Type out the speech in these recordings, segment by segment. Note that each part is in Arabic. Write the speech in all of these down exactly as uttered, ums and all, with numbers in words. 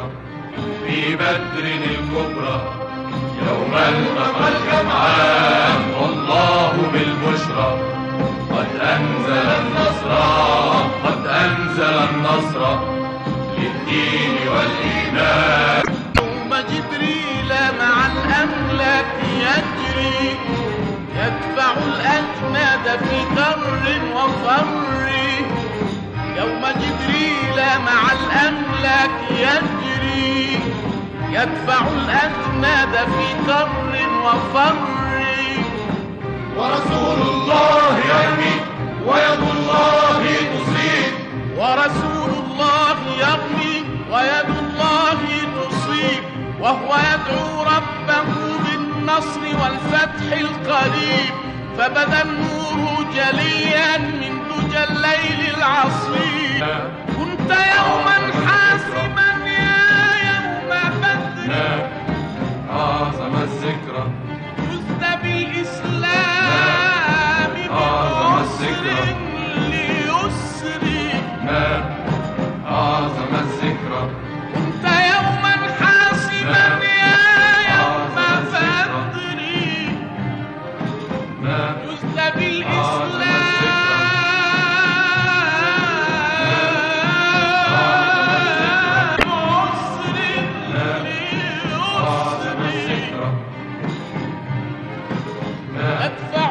الذكرى في بدر الكبرى يوم التقى الجمعان والله بالبشرى قد أنزل النصر قد أنزل النصر للدين والإيمان. يوم جبريل مع الأملاك يجري يدفع الأجناد في كر وفر. يوم جبريل مع الأملاك يجري يدفع الأجناد في كر وفر. ورسول الله يرمي ويد الله تصيب ورسول الله يرمي ويد الله تصيب وهو يدعو ربه بالنصر والفتح القريب. فبدا النور جليا من دجى الليل العصيب. كنت يوما حاسما يا يوم بدر أعظم الذكرى فزت بالإسلام أعظم بنصر الذكرى ليسر. ما أعظم الذكرى كنت يوما حاسما يا يوم بدر ما فزت بالإسلام أدفع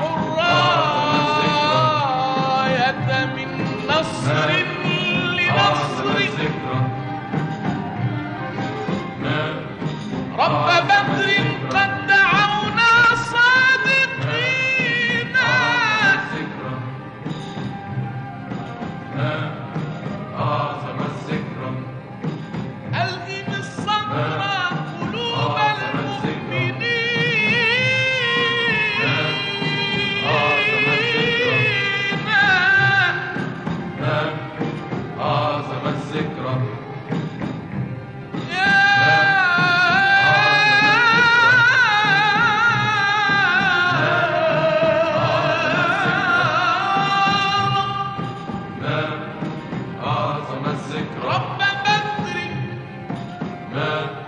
الراية من نصر لنصر. رب بدر قد دعونا صادقين. أعظم الذكرى ألهم الصبر قلوب المؤمنين. أعظم الذكرى أعظم الذكرى رب بدر ما